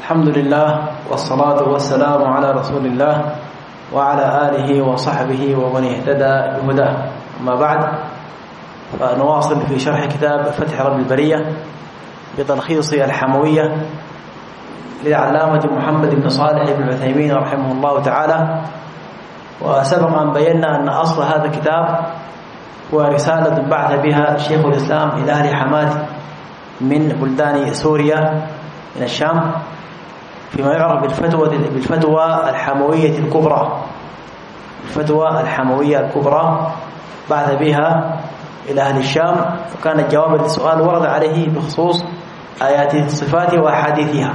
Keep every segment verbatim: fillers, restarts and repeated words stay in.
الحمد لله والصلاة والسلام على رسول الله وعلى آله وصحبه ومن اهتدى بهداه. أما بعد، فنواصل في شرح كتاب فتح رب البرية بتلخيص الحموية للعلامة محمد بن صالح بن عثيمين رحمه الله تعالى. وسبق أن بينا أن أصل هذا الكتاب هو رسالة بعث بها شيخ الإسلام إلى أهل حماة من بلدان سوريا من الشام فيما يعرف بالفتوى بالفتوى الحموية الكبرى. الفتوى الحموية الكبرى بعث بها إلى أهل الشام، وكان الجواب للسؤال ورد عليه بخصوص آيات الصفات وأحاديثها.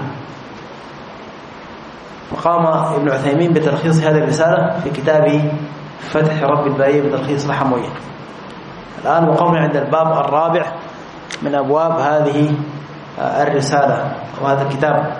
فقام ابن عثيمين بتلخيص هذه الرسالة في كتابه فتح رب البرية بتلخيص الحموية. الآن وقفنا عند الباب الرابع من أبواب هذه الرسالة وهذا الكتاب،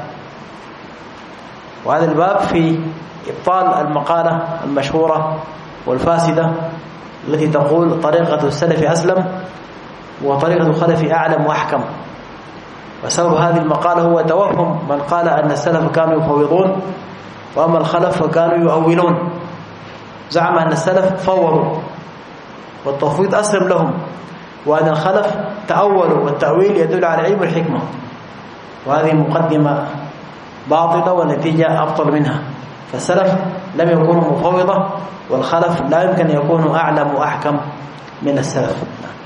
وهذا الباب في إبطال المقالة المشهورة والفاسدة التي تقول طريقة السلف أسلم وطريقة الخلف أعلم وأحكم. وسبب هذه المقالة هو توهم من قال أن السلف كانوا يفوضون وأما الخلف فكانوا يؤولون. زعم أن السلف فوضوا والتفويض أسلم لهم، وأن الخلف تأولوا والتأويل يدل على العلم والحكمة. وهذه مقدمة باطلة والنتيجة أبطل منها. فالسلف لم يكونوا مفوضة، والخلف لا يمكن أن يكونوا أعلم وأحكم من السلف.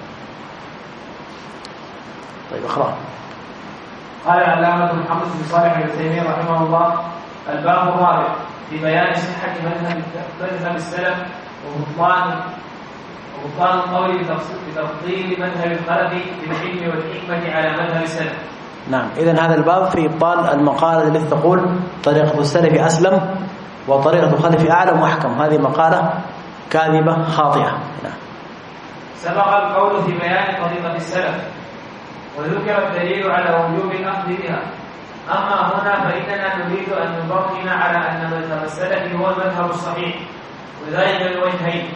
طيب اقرأ. قال العلامة محمد بن صالح العثيمين رحمه الله: الباب الرابع في بيان صحة مذهب مذهب السلف وبطلان وبطلان القول بتفضيل مذهب الخلف بالعلم والحكمة على مذهب السلف. نعم، إذن هذا الباب في إبطال المقالة التي تقول طريقة السلف أسلم وطريقة الخلف أعلم وأحكم. هذه مقالة كاذبة خاطئة. نعم. سبق القول في بيان طريقة السلف وذكر الدليل على وجوب الأخذ بها. أما هنا فإننا نريد أن نبقنا على أن مذهب السلف هو المذهب الصحيح، وذلك لوجهين: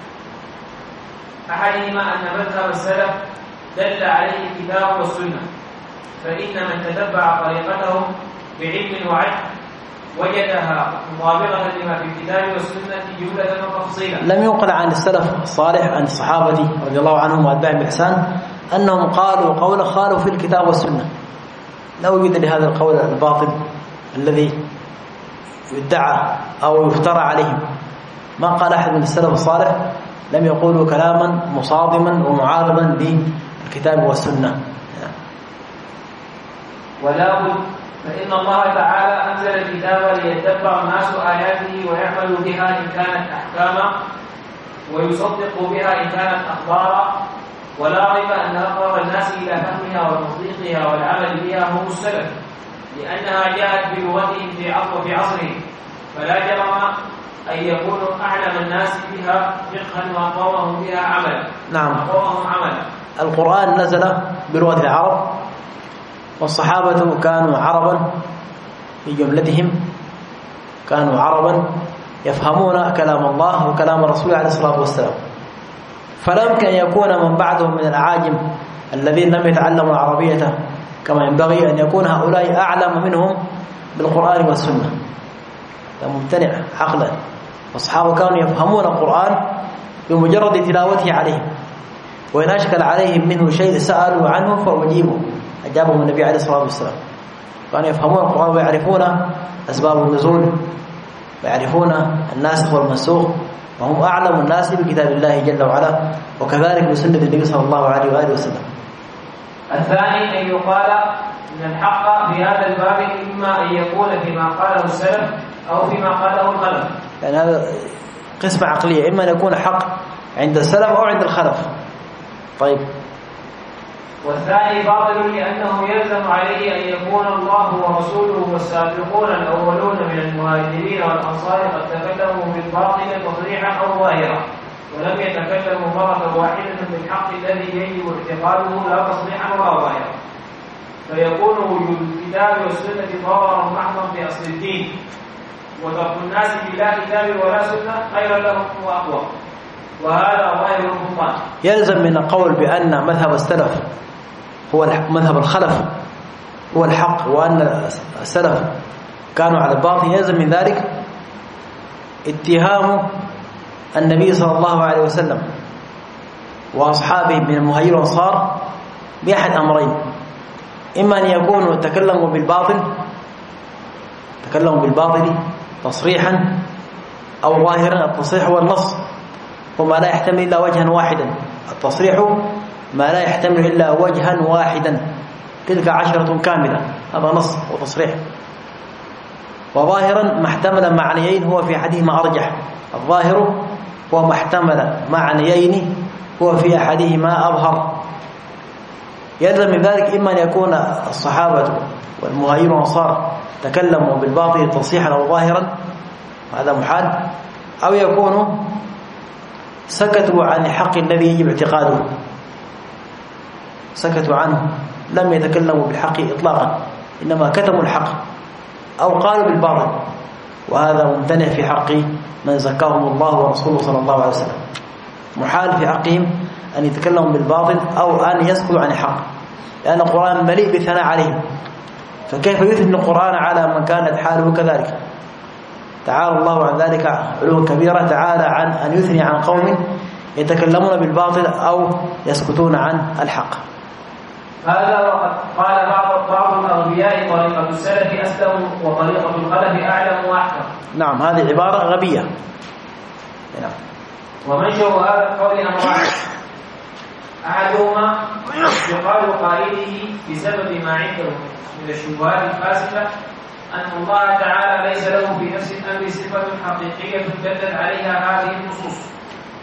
أحدهما أن مذهب السلف دل عليه الكتاب والسنة، فإن من تتبع طريقتهم بعلم وعدل وجدها مطابقة لما في الكتاب والسنة جملة وتفصيلا. لم ينقل عن السلف الصالح عن الصحابة رضي الله عنهم وأتباعهم بإحسان أنهم قالوا قولا خالوا في الكتاب والسنة. لا وجد لهذا القول الباطل الذي يدعى أو يفترى عليهم. ما قال أحد من السلف الصالح لم يقولوا كلاما مصادما ومعارضا للكتاب والسنة. ولا بد، فإن الله تعالى أنزل الكتاب ليتبع الناس آياته ويعملوا بها إن كانت أحكاما ويصدقوا بها إن كانت أخبارا. ولا ريب أن أقرب الناس إلى فهمها وتصديقها والعمل بها هم السلف، لأنها جاءت بلغتهم في عصرهم، فلا جرم أن يكونوا أعلم الناس بها فقها وأقومهم بها عملا. نعم. أقومهم عملا. القرآن نزل بلغة العرب، والصحابة كانوا عربا في جملتهم، كانوا عربا يفهمون كلام الله وكلام الرسول عليه الصلاة والسلام. فلا يمكن أن يكون من بعدهم من الأعاجم الذين لم يتعلموا العربية كما ينبغي أن يكون هؤلاء أعلم منهم بالقرآن والسنة. هذا ممتنع عقلا. والصحابة كانوا يفهمون القرآن بمجرد تلاوته عليهم، وإن أشكل عليهم منه شيء سألوا عنه فأجيبوا أجابهم النبي عليه الصلاة والسلام. كانوا يفهمون القرآن ويعرفون أسباب النزول ويعرفون الناسخ والمنسوخ، وهم أعلم الناس بكتاب الله جل وعلا، وكذلك بسنة النبي صلى الله عليه وآله وسلم. الثاني أن يقال أن الحق في هذا الباب إما أن يكون فيما قاله السلف أو فيما قاله الخلف. يعني هذا قسمة عقلية، إما أن يكون حق عند السلف أو عند الخلف. طيب. والثاني باطل لأنه يلزم عليه أن يكون الله ورسوله والسابقون الأولون من المهاجرين والأنصار قد تكلموا بالباطل تصريحا أو ظاهرا، ولم يتكلموا مرة واحدة بالحق الذي يجب اعتقاده لا تصريحا ولا ظاهرا، فيكون وجود الكتاب والسنة ضررا محضا في أصل الدين، وترك الناس بلا كتاب ولا سنة خيرا لهم وأقوى، وهذا ظاهر البطلان. يلزم من القول بأن مذهب السلف هو مذهب الخلف هو الحق وأن السلف كانوا على الباطل، يلزم من ذلك اتهام النبي صلى الله عليه وسلم وأصحابه من المهاجرين والأنصار بأحد أمرين: إما أن يكونوا تكلموا بالباطل تكلموا بالباطل تصريحا أو ظاهرا. التصريح هو النص، وما لا يحتمل إلا وجها واحدا. التصريح ما لا يحتمل إلا وجها واحدا، تلك عشرة كاملة، هذا نص وتصريح. وظاهرا ما احتمل معنيين هو في أحدهما أرجح. الظاهر هو ما احتمل معنيين هو في أحدهما أظهر. يلزم من ذلك إما أن يكون الصحابة والمهاجرون والأنصار تكلموا بالباطل تصريحا أو ظاهرا، هذا محال، أو يكونوا سكتوا عن الحق الذي يجب اعتقاده، سكتوا عنه، لم يتكلموا بالحق إطلاقا، إنما كتموا الحق أو قالوا بالباطل، وهذا ممتنع في حق من زكاهم الله ورسوله صلى الله عليه وسلم. محال في حقهم أن يتكلموا بالباطل أو أن يسكتوا عن الحق، لأن القرآن مليء بالثناء عليهم، فكيف يثني القرآن على من كانت حاله كذلك؟ تعالى الله عن ذلك علوا كبيرة، تعالى عن أن يثني عن قوم يتكلمون بالباطل أو يسكتون عن الحق. هذا وقد قال بعض بعض الأغبياء طريقة السلف أسلم وطريقة الخلف أعلم وأحكم. نعم، هذه عبارة غبية. نعم. ومنشأ هذا القول أمران: أحدهما اعتقاد قائله بسبب ما عنده من الشبهات الفاسدة أن الله تعالى ليس له في نفس الأمر صفة حقيقية دلت عليها هذه النصوص.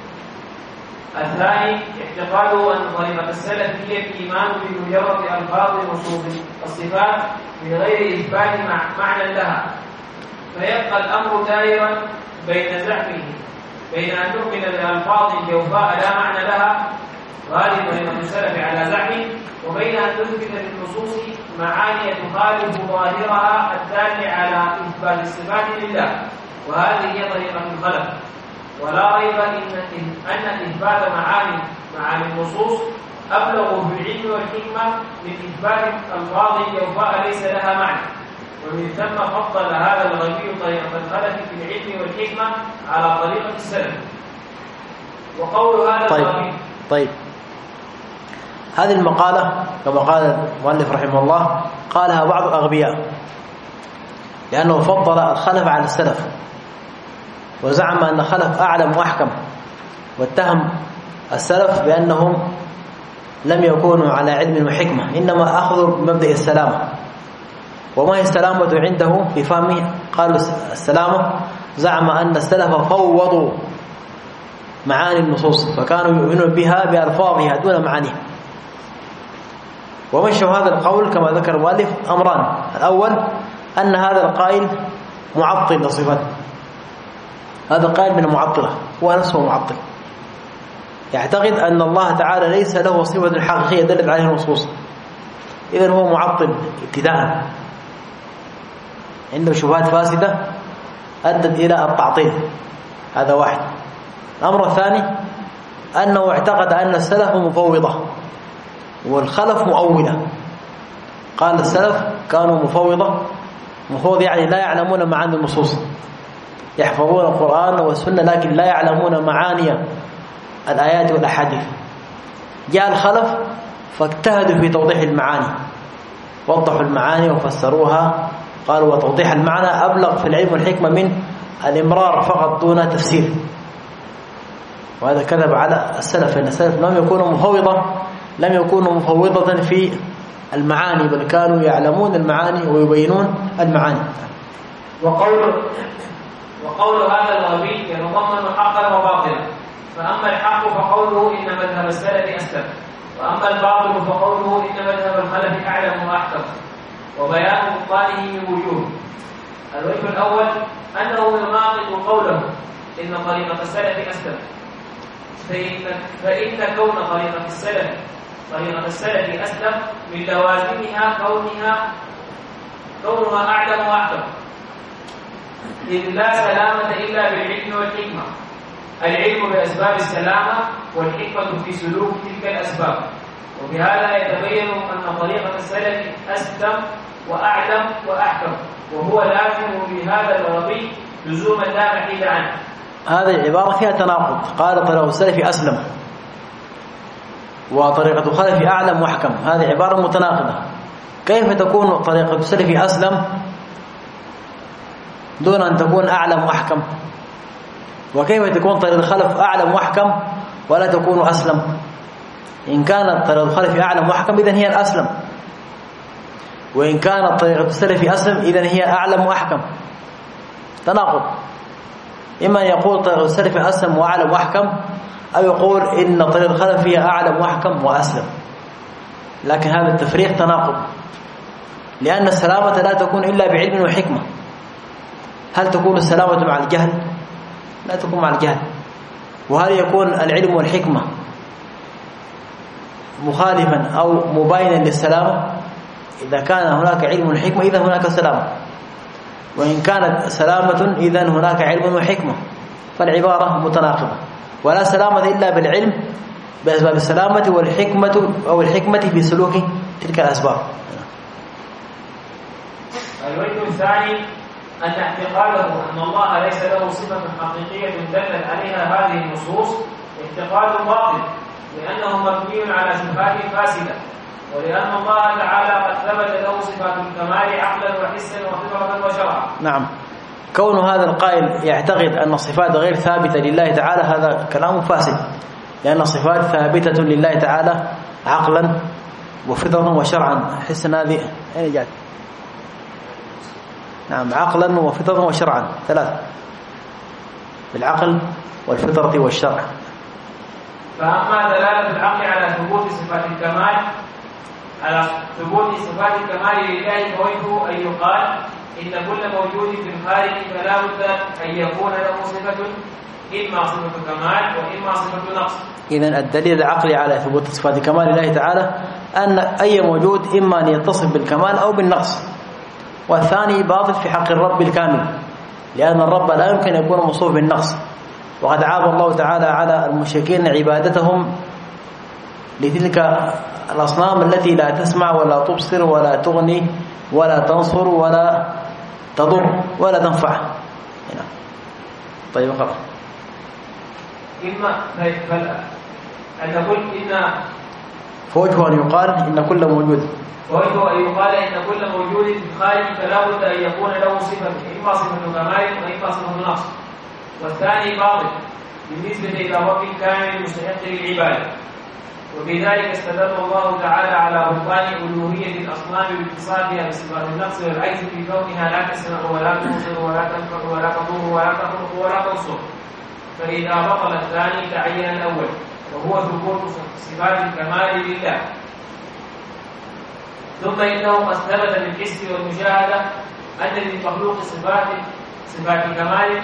الثاني اعتقاده أن طريقة السلف هي الإيمان بمجرد ألفاظ وصوف الصفات من غير إثبات معنى لها، فيبقى الأمر دائرا بين زعمه بين أن نؤمن بألفاظ جوفاء لا معنى لها، وهذه طريقة السلف على زعمه، وبين أن نثبت للنصوص معاني تخالف ظاهرها الدال على إثبات الصفات لله، وهذه هي طريقة الخلف. ولا ريب إن أن إثبات معاني معاني النصوص أبلغ في العلم والحكمة من إثبات ألفاظ جوفاء ليس لها معنى، ومن ثم فضل هذا الغبي طريقة الخلف في العلم والحكمة على طريقة السلف. وقول هذا طيب الغبي طيب هذه المقالة كما قال المؤلف رحمه الله قالها بعض الأغبياء، لأنه فضل الخلف على السلف، وزعم أن الخلف أعلم وأحكم، واتهم السلف بأنهم لم يكونوا على علم وحكمة، إنما أخذوا بمبدأ السلامة. وما هي السلامة عنده في فهمه؟ قالوا السلامة، زعم أن السلف فوضوا معاني النصوص، فكانوا يؤمنون بها بألفاظها دون معانيها. ومشى هذا القول كما ذكر المؤلف أمران: الأول أن هذا القائل معطل لصفاته، هذا القائل من المعطلة، هو نفسه معطل، يعتقد أن الله تعالى ليس له صفة حقيقية دلت عليها النصوص، إذن هو معطل ابتداء، عنده شبهات فاسدة أدت إلى التعطيل، هذا واحد. الأمر الثاني أنه اعتقد أن السلف مفوضة والخلف مؤولة. قال السلف كانوا مفوضة، مفوض يعني لا يعلمون معاني النصوص، يحفظون القرآن والسنة لكن لا يعلمون معاني الآيات والأحاديث. جاء الخلف فاجتهدوا في توضيح المعاني، وضحوا المعاني وفسروها، قالوا وتوضيح المعنى أبلغ في العلم والحكمة من الإمرار فقط دون تفسير. وهذا كذب على السلف، لأن السلف لم يكونوا مفوضة لم يكونوا مفوضة في المعاني، بل كانوا يعلمون المعاني ويبينون المعاني. وقول وقول هذا الغبي يتضمن حقا وباطلا، فأما الحق فقوله إن مذهب السلف أسلم، وأما الباطل فقوله إن مذهب الخلف أعلم وأحكم، وبيان بطلانه من وجوه. الوجه الأول أنه يناقض قوله إن طريقة السلف أسلم، فإن, فإن كون طريقة السلف طريقة السلف أسلم من لوازمها كونها كونها أعلم وأحكم، إذ لا سلامة إلا بالعلم والحكمة، العلم بأسباب السلامة والحكمة في سلوك تلك الأسباب. وبهذا يتبين أن طريقة السلف أسلم وأعلم وأحكم، وهو لازم في هذا الغربي لزوما لا محيد عنه. هذه العبارة فيها تناقض. قال طريقة السلف أسلم وطريقة الخلف أعلم وأحكم، هذه عبارة متناقضة. كيف تكون طريقة السلف أسلم دون أن تكون أعلم وأحكم؟ وكيف تكون طريقة الخلف أعلم وأحكم ولا تكون أسلم؟ إن كانت طريقة الخلف أعلم وأحكم إذن هي الأسلم، وإن كانت طريقة السلف أسلم إذن هي أعلم وأحكم. تناقض. إما يقول طريقة السلف أسلم وأعلم وأحكم، أو يقول إن طريقة الخلف هي أعلم وأحكم وأسلم. لكن هذا التفريق تناقض، لأن السلامة لا تكون إلا بعلم وحكمة. هل تكون السلامة مع الجهل؟ لا تكون مع الجهل. وهل يكون العلم والحكمة مخالفا أو مباينا للسلامة؟ إذا كان هناك علم وحكمة إذا هناك سلامة، وإن كانت سلامة إذا هناك علم وحكمة. فالعبارة متناقضة، ولا سلامة إلا بالعلم بأسباب السلامة والحكمة أو الحكمة في سلوك تلك الأسباب. الوجه الثاني أن اعتقاده أن الله ليس له صفة حقيقية دلت عليها هذه النصوص اعتقاد باطل، لأنه مبني على صفات فاسدة، ولأن الله تعالى قد ثبت له صفات الكمال عقلا وحسا وفطرة وشرعا. نعم. كون هذا القائل يعتقد أن الصفات غير ثابتة لله تعالى هذا كلام فاسد، لأن الصفات ثابتة لله تعالى عقلا وفطرة وشرعا. حسن هذه أين جاءت؟ نعم، عقلا وفطرة وشرعا، ثلاث، بالعقل والفطرة والشرع. فأما دلالة العقل على ثبوت صفات الكمال على ثبوت صفات الكمال لله فوجهه أن يقال إن كل موجود في الخارج فلا بد أن يكون له صفة، إما صفة كمال وإما صفة نقص. إذن الدليل العقلي على ثبوت صفات كمال الله تعالى أن أي موجود إما أن يتصف بالكمال أو بالنقص، والثاني باطل في حق الرب الكامل، لأن الرب لا يمكن أن يكون موصوف بالنقص. وقد عاب الله تعالى على المشركين عبادتهم لتلك الأصنام التي لا تسمع ولا تبصر ولا تغني ولا تنصر ولا تضر ولا تنفع. هنا. طيب خلاص. إما أن نقول إن فوجه أن يقال إن كل موجود فوجه أن يقال إن كل موجود في الخارج فلا بد أن يكون له صفة، إما صفة كمال وإما صفة نقص، والثاني باطل بالنسبة إلى رب كامل مستحق للعبادة. وبذلك استدل الله تعالى على بطلان ألوهية الأصنام باتصافها بصفات النقص والعجز في كونها لا تسمع ولا تبصر ولا تنفع ولا تضر ولا تخلق ولا تنصر. فإذا بطل الثاني تعين الأول، وهو ثبوت صفات الكمال لله. ثم إنه ثبت بالحس والمشاهدة أن للمخلوق صفات صفات كمال،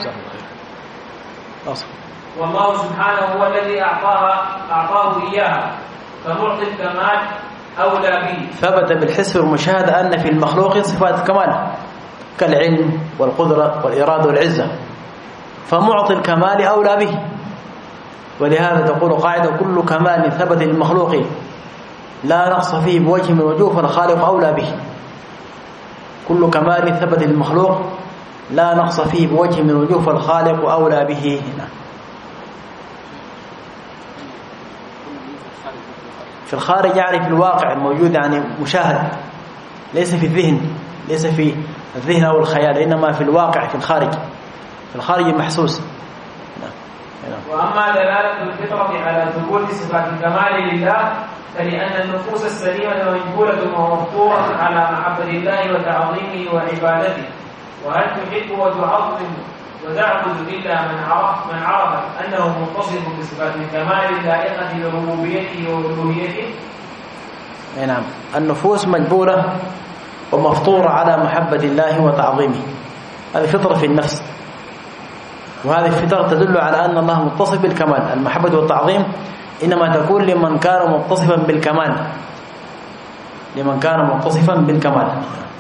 والله سبحانه هو الذي أعطاها أعطاه إياها، فمعطي الكمال أولى به. ثبت بالحس والمشاهدة أن في المخلوق صفات كمال كالعلم والقدرة والإرادة والعزة، فمعطي الكمال أولى به. ولهذا تقول قاعدة: كل كمال ثبت للمخلوق لا نقص فيه بوجه من وجوه فالخالق أولى به. كل كمال ثبت للمخلوق لا نقص فيه بوجه من وجوه فالخالق أولى به. هنا في الخارج يعني في الواقع الموجود، يعني مشاهد، ليس في الذهن، ليس في الذهن أو الخيال، إنما في الواقع في الخارج، في الخارج المحسوس. وأما دلالة الفطرة على ثبوت صفات الكمال لله فلأن النفوس السليمة مجبولة ومفطورة على محبة الله وتعظيمه وعبادته. وهل تحب وتعظم وتعبد إلا من عرف من عرف أنه متصف بصفات الكمال اللائقة بربوبيته وألوهيته؟ نعم، النفوس مجبولة ومفطورة على محبة الله وتعظيمه، هذه فطرة في النفس، وهذه الفطرة تدل على أن الله متصف بالكمال. المحبة والتعظيم إنما تكون لمن كان متصفا بالكمال، لمن كان متصفا بالكمال.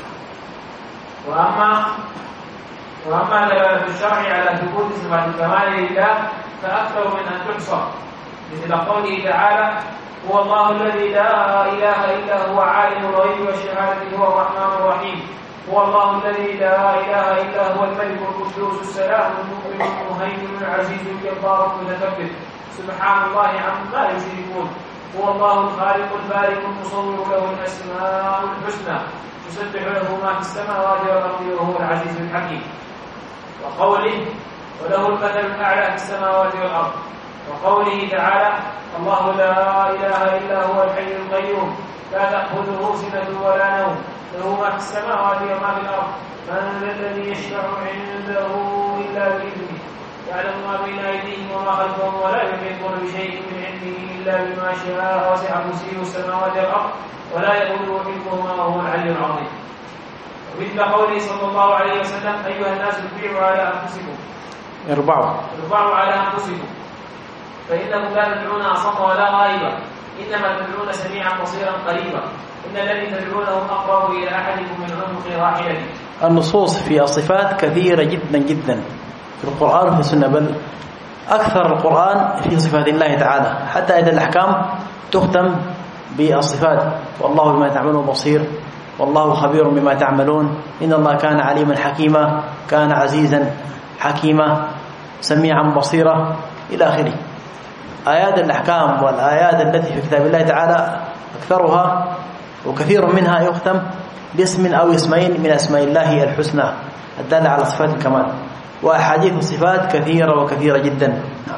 وأما وأما دلالة الشرع على ثبوت صفات الكمال لله فأكثر من أن تحصى، مثل قوله تعالى: هو الله الذي لا إله إلا هو عالم الغيب والشهادة هو الرحمن الرحيم. هو الله الذي لا إله إلا هو الملك القدوس السلام المؤمن المهيمن العزيز الجبار المتكبر سبحان الله عما يشركون. هو الله الخالق البارئ المصور له الأسماء الحسنى يسبح له ما في السماوات والأرض وهو العزيز الحكيم. وقوله وله المثل الأعلى في السماوات والأرض. وقوله تعالى الله لا إله إلا هو الحي القيوم لا تأخذه سنة ولا نوم له ما في السماوات وما في الأرض من ذا الذي يشفع عنده إلا بإذنه يعلم ما بين أيديهم وما خلفهم ولا يحيطون بشيء من علمه إلا بما شاء وسع كرسيه السماوات والأرض ولا يؤوده حفظهما وهو العلي العظيم. ومثل قوله صلى الله عليه وسلم أيها الناس اربعوا على أنفسكم اربعوا اربعوا على أنفسكم فإنكم لا تدعون أصم ولا غائبا إنما تدعون سميعا بصيرا قريبا إن الذي تدعونه أقرب إلى أحدكم من عنق راحلته. النصوص في الصفات كثيرة جدا جدا في القرآن وفي السنة، بل أكثر القرآن في صفات الله تعالى، حتى إذا الأحكام تختم بالصفات والله بما تعملون بصير والله خبير بما تعملون إن الله كان عليما حكيما كان عزيزا حكيما سميعا بصيرا إلى آخره. آيات الأحكام والآيات التي في كتاب الله تعالى أكثرها وكثير منها يختم باسم أو اسمين من أسماء الله الحسنى الدالة على صفات الكمال، وأحاديث الصفات كثيرة وكثيرة جدا. نعم.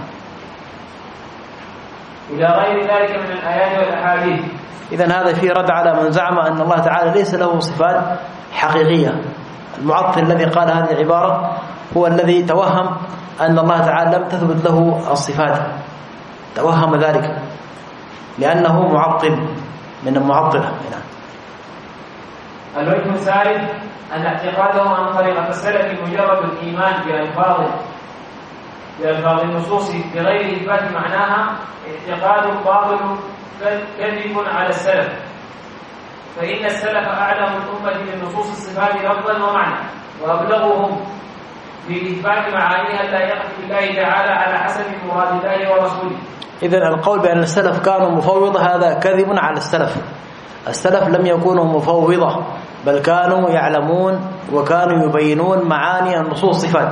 إلى غير ذلك من الآيات والأحاديث. إذن هذا فيه رد على من زعم أن الله تعالى ليس له صفات حقيقية. المعطل الذي قال هذه العبارة هو الذي توهم أن الله تعالى لم تثبت له الصفات، توهم ذلك لأنه معطل من المعطلة. الوجه الثالث أن اعتقادهم عن طريقة السلف مجرد الإيمان بألفاظ بألفاظ النصوص بغير إثبات معناها اعتقاد باطل كذب على السلف، فإن السلف أعلم الأمة بالنصوص الصفات لفظا ومعنى وأبلغهم بإثبات معانيها اللائقة بالله تعالى على حسب مراد الله ورسوله. إذن القول بأن السلف كانوا مفوضة هذا كذب على السلف. السلف لم يكونوا مفوضة بل كانوا يعلمون وكانوا يبينون معاني النصوص الصفات،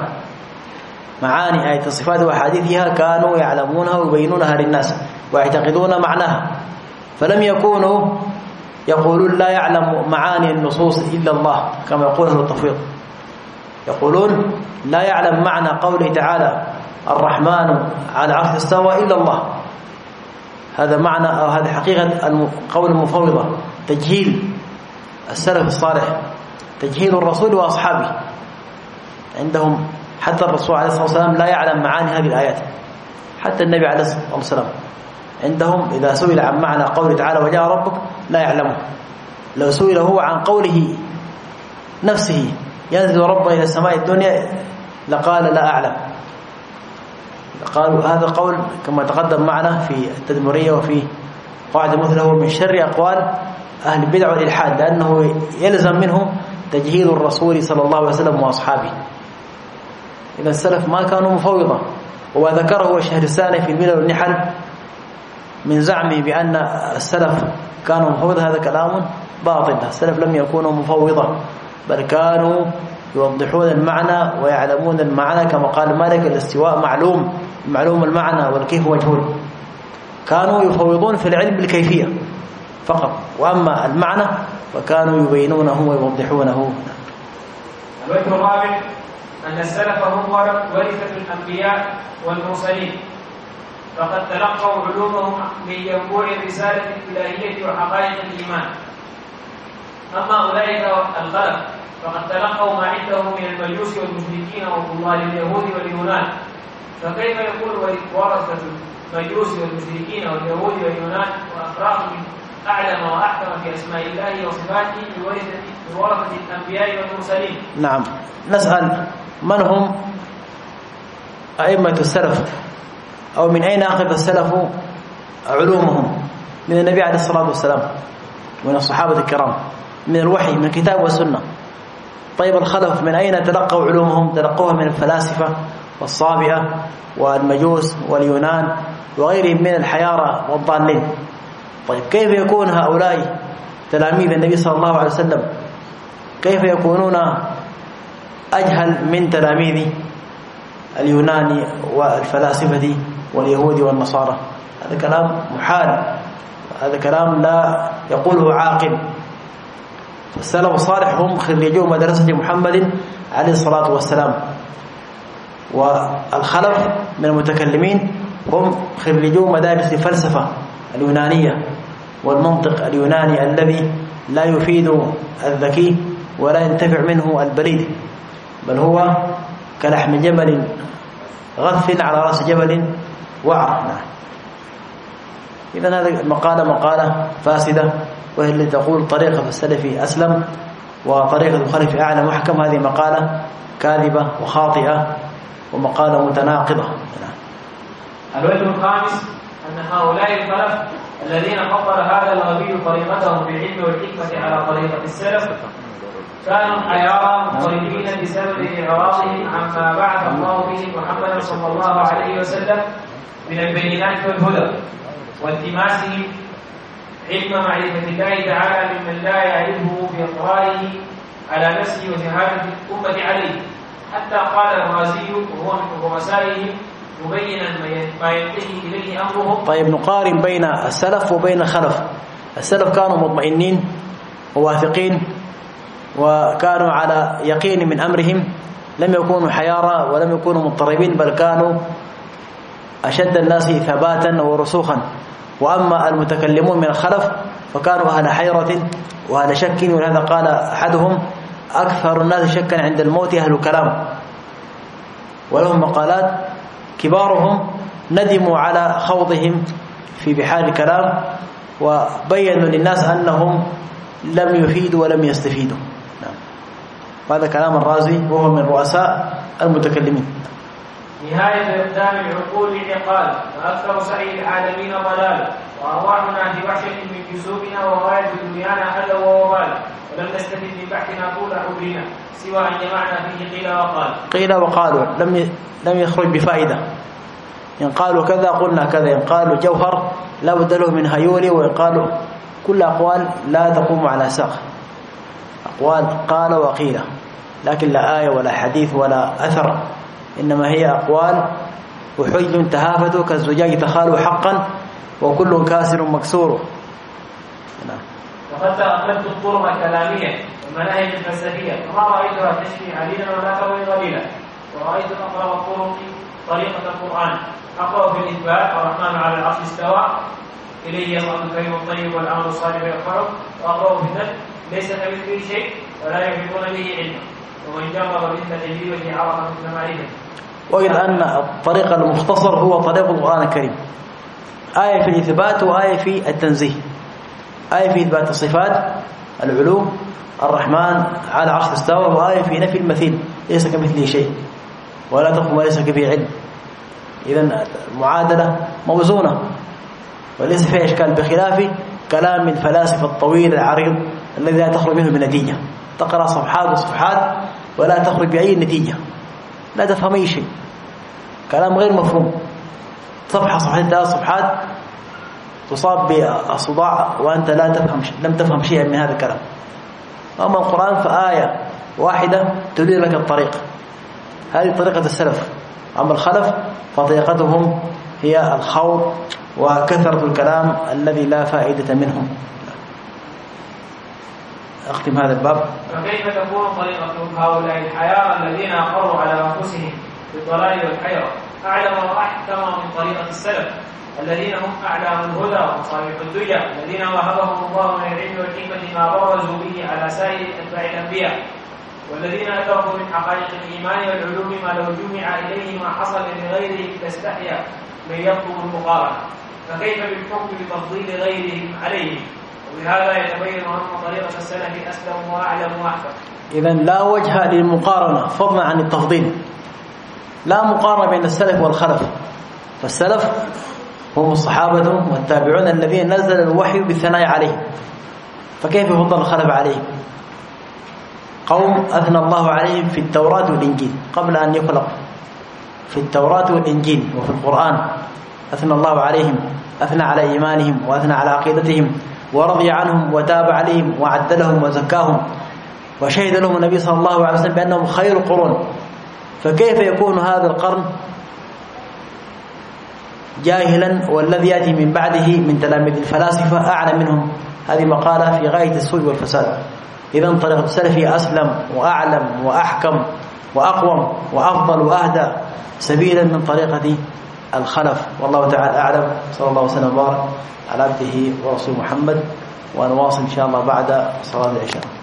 معاني آية الصفات وأحاديثها كانوا يعلمونها ويبينونها للناس ويعتقدون معناها، فلم يكونوا يقولون لا يعلم معاني النصوص إلا الله كما يقول أهل التفويض، يقولون لا يعلم معنى قوله تعالى الرحمن على عرش استوى إلا الله. هذا معنى أو هذا حقيقة قول المفوضة، تجهيل السلف الصالح، تجهيل الرسول وأصحابه. عندهم حتى الرسول عليه الصلاة والسلام لا يعلم معاني هذه الآيات، حتى النبي عليه الصلاة والسلام عندهم إذا سئل عن معنى قوله تعالى وجاء ربك لا يعلمه. لو سئل هو عن قوله نفسه ينزل ربنا إلى السماء الدنيا لقال لا أعلم. قالوا هذا قول كما تقدم معنا في التدمرية وفي قاعدة مثله من شر أقوال أهل البدع والإلحاد، لأنه يلزم منه تجهيل الرسول صلى الله عليه وسلم وأصحابه. إذا السلف ما كانوا مفوضة، وذكره الشهرستاني في الملل والنحل من زعمه بأن السلف كانوا مفوضة، هذا كلام باطل. السلف لم يكونوا مفوضة بل كانوا يوضحون المعنى ويعلمون المعنى، كما قال مالك الاستواء معلوم معلوم المعنى والكيف مجهول. كانوا يفوضون في العلم بالكيفية فقط، وأما المعنى فكانوا يبينونه ويوضحونه. الوجه الرابع أن السلف هم ورثة الأنبياء والمرسلين، فقد تلقوا علومهم من ينبوع الرسالة الإلهية وحقائق الإيمان. أما أولئك الخلف فقد تلقوا ما عندهم من المجوس والمشركين وضلال اليهود واليونان، فكيف يكون ورثة المجوس والمشركين واليهود واليونان وأفراطهم أعلم وأحكم في أسماء الله وصفاته بورثة الأنبياء والمرسلين؟ نعم. نسأل من هم أئمة السلف، أو من أين أخذ السلف علومهم؟ من النبي عليه الصلاة والسلام ومن الصحابة الكرام، من الوحي من الكتاب والسنة. طيب الخلف من أين تلقوا علومهم؟ تلقوها من الفلاسفة والصابئة والمجوس واليونان وغيرهم من الحيارى والضالين. طيب كيف يكون هؤلاء تلاميذ النبي صلى الله عليه وسلم كيف يكونون أجهل من تلاميذ اليونان والفلاسفة واليهود والنصارى؟ هذا كلام محال، هذا كلام لا يقوله عاقل. فالسلف الصالح هم خريجو مدرسة محمد عليه الصلاة والسلام، والخلف من المتكلمين هم خريجو مدارس الفلسفة اليونانية والمنطق اليوناني الذي لا يفيد الذكي ولا ينتفع منه البليد، بل هو كلحم جبل غث على رأس جبل وعر. إذن هذا مقالة مقالة فاسدة، وهي اللي تقول طريقة السلف أسلم وطريقة الخلف أعلم وأحكم. هذه مقالة كاذبة وخاطئة ومقالة متناقضة. الوجه الخامس أن هؤلاء الخلف الذين فضل هذا الغبي طريقتهم بالعلم والحكمة على طريقة السلف كانوا حيارى مضطربين بسبب إعراضهم عما بعث الله به محمدا صلى الله عليه وسلم من البينات والهدى، والتماسهم علم معرفة الله تعالى ممن لا يعرفه بإقراره على نفسه وشهادة الأمة عليه، حتى قال الرازي وهو من رؤسائهم مبينا ما ينتهي إليه أمرهم. طيب نقارن بين السلف وبين الخلف. السلف كانوا مطمئنين وواثقين وكانوا على يقين من أمرهم، لم يكونوا حيارى ولم يكونوا مضطربين، بل كانوا أشد الناس ثباتا ورسوخا. وأما المتكلمون من الخلف فكانوا أهل حيرة وأهل شك، ولهذا قال أحدهم أكثر الناس شكا عند الموت أهل كلام. ولهم مقالات كبارهم ندموا على خوضهم في بحار الكلام وبينوا للناس أنهم لم يفيدوا ولم يستفيدوا. هذا كلام الرازي وهو من رؤساء المتكلمين. نهاية إقدام العقول عقال، وأكثر سعي العالمين ضلال، وأرواحنا في وحشة من جسومنا وغاية دنيانا حل ووبال، ولم نستفد من بحثنا طول عمرنا سوى أن جمعنا فيه قيل وقال. قيل وقالوا لم لم يخرج بفائدة. إن قالوا كذا قلنا كذا، إن قالوا جوهر لا بد له من هيولي، وإن قالوا كل أقوال لا تقوم على ساق، أقوال قال وقيل، لكن لا آية ولا حديث ولا أثر، إنما هي أقوال وحجل تهافت كالزجاج تخال حقا وكل كاسر مكسور. وقد تأخذت الطرق الكلامية والمناهج الفلسفية فما رأيتها تشفي عليلا ولا تروي غليلا، ورأيت أقرب الطرق طريقة القرآن، أقرب في الإثبات الرحمن على العرش استوى إليه يصعد الكريم الطيب والعمل الصالح يرفعه، وأقرب في النفس ليس كمثله شيء ولا يحيطون به علما، ومن جرب مثل تجربته عرف مثل معرفته. وإذ أن الطريق المختصر هو طريق القرآن الكريم، آية في الإثبات وآية في التنزيه. آية في إثبات الصفات العلو الرحمن على عرش استوى، وآية في نفي المثيل ليس كمثله شيء ولا تقوم وليس كفيه علم. إذن المعادلة موزونة وليس فيها إشكال، بخلاف كلام الفلاسفة الطويل العريض الذي لا تخرج منه بنتيجة، تقرأ صفحات وصفحات ولا تخرج بأي نتيجة، لا تفهم أي شيء، كلام غير مفهوم. صفحة صفحتين ثلاث صفحات تصاب بالصداع وأنت لا تفهم لم تفهم شيئا من هذا الكلام. أما القرآن فآية واحدة تدير لك الطريق، هذه طريقة السلف. أما الخلف فطريقتهم هي الخوض وكثرة الكلام الذي لا فائدة منه. أختم هذا الباب. فكيف تكون طريقة هؤلاء الحيارى الذين أقروا على أنفسهم بالضلال والحيرة أعلم وأحكم من طريقة السلف الذين هم أعلام الهدى ومصابيح الدجى، الذين وهبهم الله من العلم والحكمة ما برزوا به على سائر أتباع الأنبياء، والذين أدركوا من حقائق الإيمان والعلوم ما لو جمع إليه ما حصل لغيره تستحيا من يطلب المقارنة، فكيف بالحكم بتفضيل غيرهم عليهم؟ وبهذا يتبين أن طريقة السلف أسلم وأعلم وأحكم. إذن لا وجه للمقارنة فضلا عن التفضيل، لا مقارنة بين السلف والخلف. فالسلف هم الصحابة والتابعون الذين نزل الوحي بالثناء عليهم، فكيف يفضل الخلف عليهم؟ قوم أثنى الله عليهم في التوراة والإنجيل قبل أن يخلق، في التوراة والإنجيل وفي القرآن أثنى الله عليهم أثنى على إيمانهم وأثنى على عقيدتهم ورضي عنهم وتاب عليهم وعدلهم وزكاهم، وشهد لهم النبي صلى الله عليه وسلم بأنهم خير قرون، فكيف يكون هذا القرن جاهلا والذي يأتي من بعده من تلاميذ الفلاسفة أعلم منهم؟ هذه مقالة في غاية السوء والفساد. إذن طريقة السلف أسلم وأعلم وأحكم وأقوم وأفضل وأهدى سبيلا من طريقة الخلف. والله تعالى أعلم. صلى الله وسلم وبارك على عبده ورسول محمد، ونواصل إن شاء الله بعد صلاة العشاء.